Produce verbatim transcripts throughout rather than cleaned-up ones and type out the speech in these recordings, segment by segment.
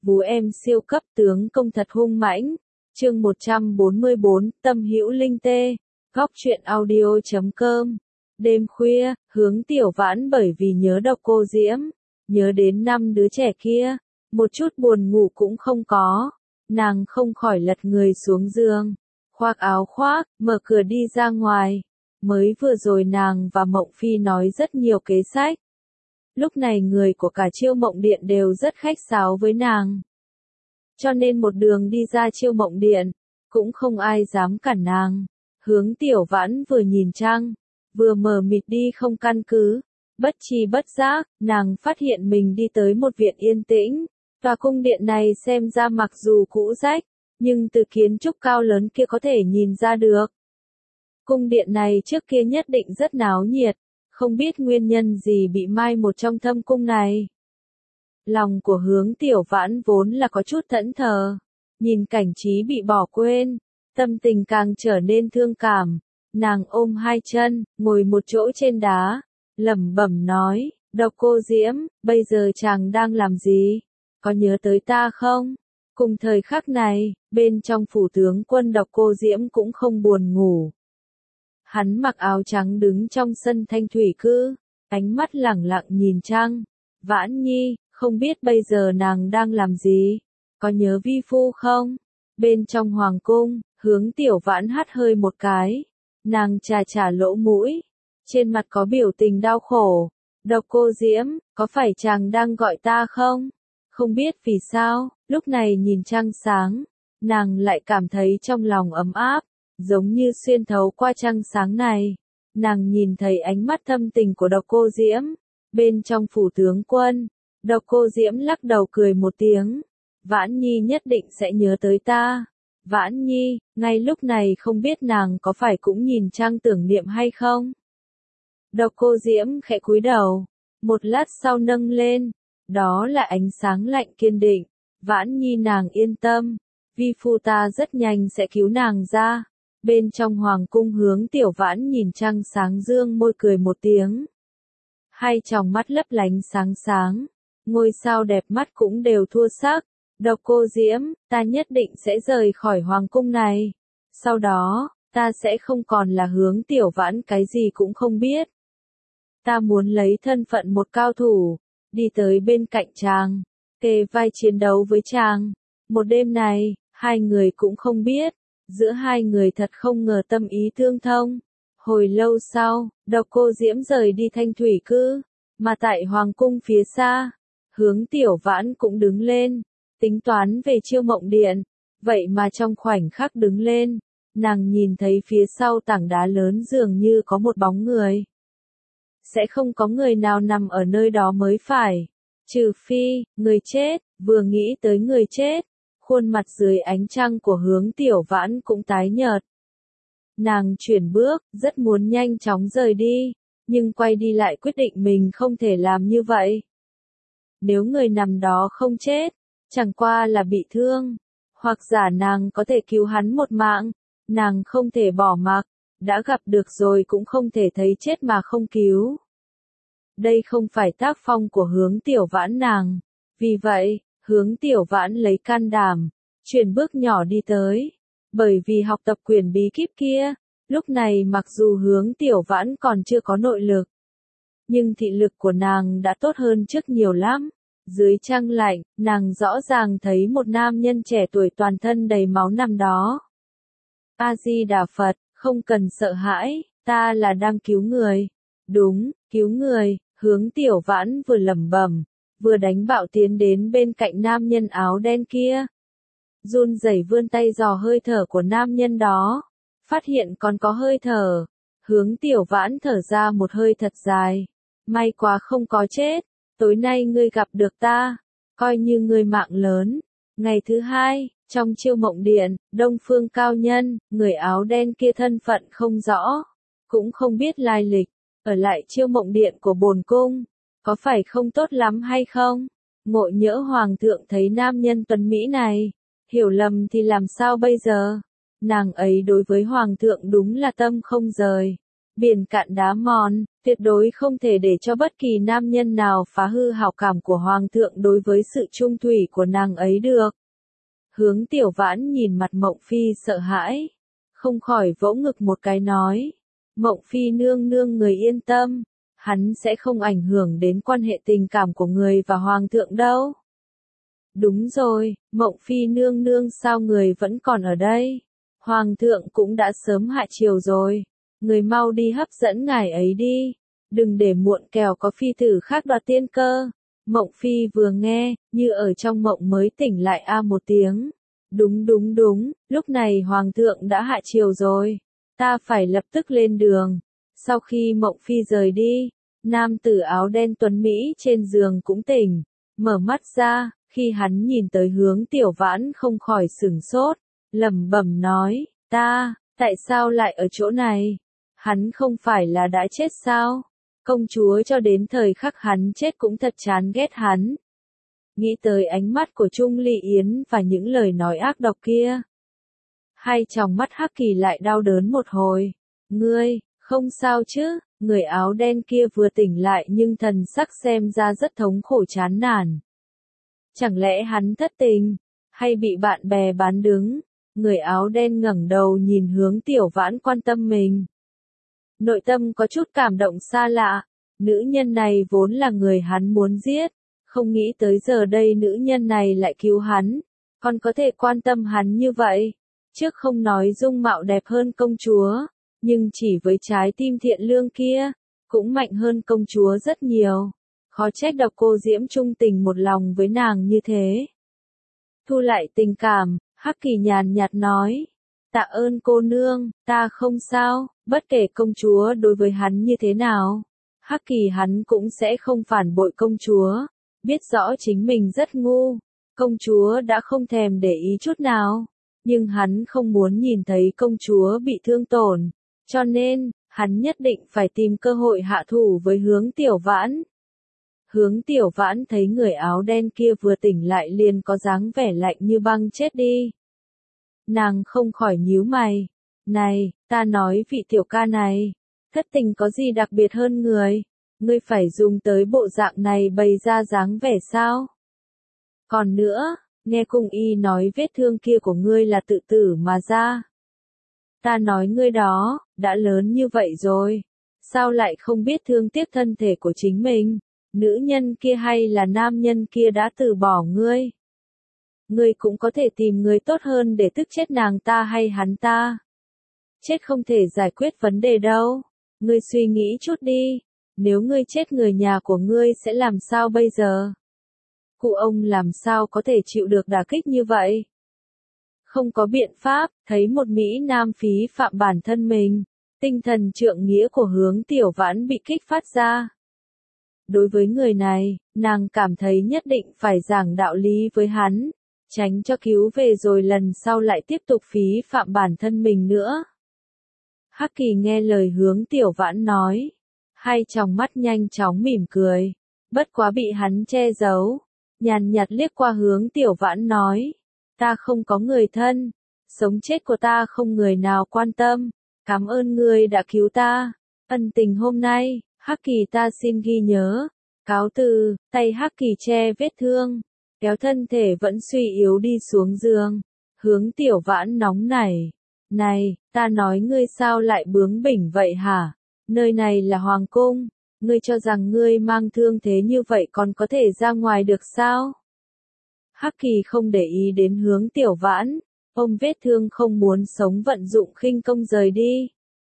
Vú em siêu cấp tướng công thật hung mãnh. Chương một trăm bốn mươi bốn, Tâm Hữu Linh Tê. Góc truyện audio chấm com. Đêm khuya, Hướng Tiểu Vãn bởi vì nhớ Độc Cô Diễm, nhớ đến năm đứa trẻ kia, một chút buồn ngủ cũng không có. Nàng không khỏi lật người xuống giường, khoác áo khoác, mở cửa đi ra ngoài. Mới vừa rồi nàng và Mộng Phi nói rất nhiều kế sách. Lúc này người của cả Chiêu Mộng Điện đều rất khách sáo với nàng. Cho nên một đường đi ra Chiêu Mộng Điện, cũng không ai dám cản nàng. Hướng Tiểu Vãn vừa nhìn trăng, vừa mờ mịt đi không căn cứ. Bất tri bất giác, nàng phát hiện mình đi tới một viện yên tĩnh. Tòa cung điện này xem ra mặc dù cũ rách, nhưng từ kiến trúc cao lớn kia có thể nhìn ra được. Cung điện này trước kia nhất định rất náo nhiệt, không biết nguyên nhân gì bị mai một trong thâm cung này. Lòng của Hướng Tiểu Vãn vốn là có chút thẫn thờ, nhìn cảnh trí bị bỏ quên, tâm tình càng trở nên thương cảm. Nàng ôm hai chân, ngồi một chỗ trên đá, lẩm bẩm nói, Độc Cô Diễm, bây giờ chàng đang làm gì? Có nhớ tới ta không? Cùng thời khắc này, bên trong phủ tướng quân Độc Cô Diễm cũng không buồn ngủ. Hắn mặc áo trắng đứng trong sân Thanh Thủy Cư, ánh mắt lẳng lặng nhìn trăng. Vãn Nhi, không biết bây giờ nàng đang làm gì? Có nhớ vi phu không? Bên trong hoàng cung, Hướng Tiểu Vãn hắt hơi một cái. Nàng chà chà lỗ mũi, trên mặt có biểu tình đau khổ. Độc Cô Diễm, có phải chàng đang gọi ta không? Không biết vì sao, lúc này nhìn trăng sáng, nàng lại cảm thấy trong lòng ấm áp, giống như xuyên thấu qua trăng sáng này. Nàng nhìn thấy ánh mắt thâm tình của Độc Cô Diễm, bên trong phủ tướng quân. Độc Cô Diễm lắc đầu cười một tiếng. Vãn Nhi nhất định sẽ nhớ tới ta. Vãn Nhi, ngay lúc này không biết nàng có phải cũng nhìn trăng tưởng niệm hay không? Độc Cô Diễm khẽ cúi đầu, một lát sau nâng lên, đó là ánh sáng lạnh kiên định. Vãn Nhi nàng yên tâm, vi phu ta rất nhanh sẽ cứu nàng ra. Bên trong hoàng cung Hướng Tiểu Vãn nhìn trăng sáng dương môi cười một tiếng. Hai tròng mắt lấp lánh sáng sáng, ngôi sao đẹp mắt cũng đều thua sắc. Độc Cô Diễm, ta nhất định sẽ rời khỏi hoàng cung này. Sau đó, ta sẽ không còn là Hướng Tiểu Vãn cái gì cũng không biết. Ta muốn lấy thân phận một cao thủ, đi tới bên cạnh chàng, kề vai chiến đấu với chàng. Một đêm này, hai người cũng không biết, giữa hai người thật không ngờ tâm ý tương thông. Hồi lâu sau, Độc Cô Diễm rời đi Thanh Thủy Cư, mà tại hoàng cung phía xa, Hướng Tiểu Vãn cũng đứng lên, tính toán về Chiêu Mộng Điện. Vậy mà trong khoảnh khắc đứng lên, nàng nhìn thấy phía sau tảng đá lớn dường như có một bóng người. Sẽ không có người nào nằm ở nơi đó mới phải. Trừ phi, người chết. Vừa nghĩ tới người chết, khuôn mặt dưới ánh trăng của Hướng Tiểu Vãn cũng tái nhợt. Nàng chuyển bước, rất muốn nhanh chóng rời đi, nhưng quay đi lại quyết định mình không thể làm như vậy. Nếu người nằm đó không chết, chẳng qua là bị thương, hoặc giả nàng có thể cứu hắn một mạng, nàng không thể bỏ mặc, đã gặp được rồi cũng không thể thấy chết mà không cứu. Đây không phải tác phong của Hướng Tiểu Vãn nàng, vì vậy, Hướng Tiểu Vãn lấy can đảm, chuyển bước nhỏ đi tới. Bởi vì học tập quyển bí kíp kia, lúc này mặc dù Hướng Tiểu Vãn còn chưa có nội lực, nhưng thị lực của nàng đã tốt hơn trước nhiều lắm. Dưới trăng lạnh, nàng rõ ràng thấy một nam nhân trẻ tuổi toàn thân đầy máu nằm đó. A-di-đà Phật, không cần sợ hãi, ta là đang cứu người. Đúng, cứu người. Hướng Tiểu Vãn vừa lẩm bẩm, vừa đánh bạo tiến đến bên cạnh nam nhân áo đen kia. Run rẩy vươn tay dò hơi thở của nam nhân đó, phát hiện còn có hơi thở. Hướng Tiểu Vãn thở ra một hơi thật dài. May quá không có chết. Tối nay ngươi gặp được ta, coi như ngươi mạng lớn. Ngày thứ hai, trong Chiêu Mộng Điện, Đông Phương cao nhân, người áo đen kia thân phận không rõ, cũng không biết lai lịch, ở lại Chiêu Mộng Điện của bổn cung, có phải không tốt lắm hay không? Ngộ nhỡ hoàng thượng thấy nam nhân tuấn mỹ này, hiểu lầm thì làm sao bây giờ? Nàng ấy đối với hoàng thượng đúng là tâm không rời, biển cạn đá mòn, tuyệt đối không thể để cho bất kỳ nam nhân nào phá hư hảo cảm của Hoàng thượng đối với sự trung thủy của nàng ấy được. Hướng Tiểu Vãn nhìn mặt Mộng Phi sợ hãi, không khỏi vỗ ngực một cái nói. Mộng Phi nương nương người yên tâm, hắn sẽ không ảnh hưởng đến quan hệ tình cảm của người và Hoàng thượng đâu. Đúng rồi, Mộng Phi nương nương sao người vẫn còn ở đây? Hoàng thượng cũng đã sớm hạ triều rồi, người mau đi hấp dẫn ngài ấy đi, đừng để muộn kẻo có phi tử khác đoạt tiên cơ. Mộng Phi vừa nghe, như ở trong mộng mới tỉnh lại a một tiếng. Đúng đúng đúng, lúc này Hoàng thượng đã hạ triều rồi, ta phải lập tức lên đường. Sau khi Mộng Phi rời đi, nam tử áo đen tuấn Mỹ trên giường cũng tỉnh, mở mắt ra, khi hắn nhìn tới Hướng Tiểu Vãn không khỏi sửng sốt, lẩm bẩm nói, ta, tại sao lại ở chỗ này? Hắn không phải là đã chết sao? Công chúa cho đến thời khắc hắn chết cũng thật chán ghét hắn. Nghĩ tới ánh mắt của Trung Ly Yến và những lời nói ác độc kia. Hai tròng mắt Hắc Kỳ lại đau đớn một hồi. Ngươi, không sao chứ? Người áo đen kia vừa tỉnh lại nhưng thần sắc xem ra rất thống khổ chán nản. Chẳng lẽ hắn thất tình, hay bị bạn bè bán đứng? Người áo đen ngẩng đầu nhìn Hướng Tiểu Vãn quan tâm mình. Nội tâm có chút cảm động xa lạ, nữ nhân này vốn là người hắn muốn giết, không nghĩ tới giờ đây nữ nhân này lại cứu hắn, còn có thể quan tâm hắn như vậy. Trước không nói dung mạo đẹp hơn công chúa, nhưng chỉ với trái tim thiện lương kia, cũng mạnh hơn công chúa rất nhiều. Khó trách Độc Cô Diễm trung tình một lòng với nàng như thế. Thu lại tình cảm, Hắc Kỳ nhàn nhạt nói. Tạ ơn cô nương, ta không sao, bất kể công chúa đối với hắn như thế nào. Hắc Kỳ hắn cũng sẽ không phản bội công chúa, biết rõ chính mình rất ngu. Công chúa đã không thèm để ý chút nào, nhưng hắn không muốn nhìn thấy công chúa bị thương tổn, cho nên, hắn nhất định phải tìm cơ hội hạ thủ với Hướng Tiểu Vãn. Hướng Tiểu Vãn thấy người áo đen kia vừa tỉnh lại liền có dáng vẻ lạnh như băng chết đi. Nàng không khỏi nhíu mày. Này, ta nói vị tiểu ca này, thất tình có gì đặc biệt hơn người? Ngươi phải dùng tới bộ dạng này bày ra dáng vẻ sao? Còn nữa, nghe Cung Y nói vết thương kia của ngươi là tự tử mà ra. Ta nói ngươi đó, đã lớn như vậy rồi, sao lại không biết thương tiếc thân thể của chính mình? Nữ nhân kia hay là nam nhân kia đã từ bỏ ngươi? Ngươi cũng có thể tìm người tốt hơn để tức chết nàng ta hay hắn ta. Chết không thể giải quyết vấn đề đâu. Ngươi suy nghĩ chút đi, nếu ngươi chết người nhà của ngươi sẽ làm sao bây giờ? Cụ ông làm sao có thể chịu được đả kích như vậy? Không có biện pháp, thấy một Mỹ Nam phí phạm bản thân mình, tinh thần trượng nghĩa của Hướng Tiểu Vãn bị kích phát ra. Đối với người này, nàng cảm thấy nhất định phải giảng đạo lý với hắn, tránh cho cứu về rồi lần sau lại tiếp tục phí phạm bản thân mình nữa. Hắc Kỳ nghe lời Hướng Tiểu Vãn nói, hai tròng mắt nhanh chóng mỉm cười, bất quá bị hắn che giấu, nhàn nhạt liếc qua Hướng Tiểu Vãn nói, ta không có người thân, sống chết của ta không người nào quan tâm, cảm ơn ngươi đã cứu ta, ân tình hôm nay, Hắc Kỳ ta xin ghi nhớ, cáo từ. Tay Hắc Kỳ che vết thương, kéo thân thể vẫn suy yếu đi xuống giường. Hướng Tiểu Vãn nóng nảy, này, ta nói ngươi sao lại bướng bỉnh vậy hả? Nơi này là hoàng cung, ngươi cho rằng ngươi mang thương thế như vậy còn có thể ra ngoài được sao? Hắc Kỳ không để ý đến Hướng Tiểu Vãn, ôm vết thương không muốn sống vận dụng khinh công rời đi.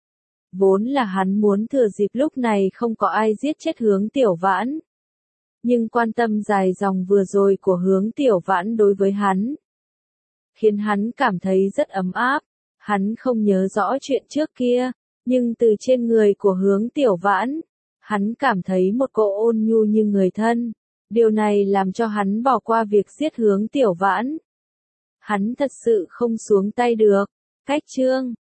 Vốn là hắn muốn thừa dịp lúc này không có ai giết chết Hướng Tiểu Vãn. Nhưng quan tâm dài dòng vừa rồi của Hướng Tiểu Vãn đối với hắn, khiến hắn cảm thấy rất ấm áp. Hắn không nhớ rõ chuyện trước kia, nhưng từ trên người của Hướng Tiểu Vãn, hắn cảm thấy một cỗ ôn nhu như người thân. Điều này làm cho hắn bỏ qua việc giết Hướng Tiểu Vãn. Hắn thật sự không xuống tay được. Cách chương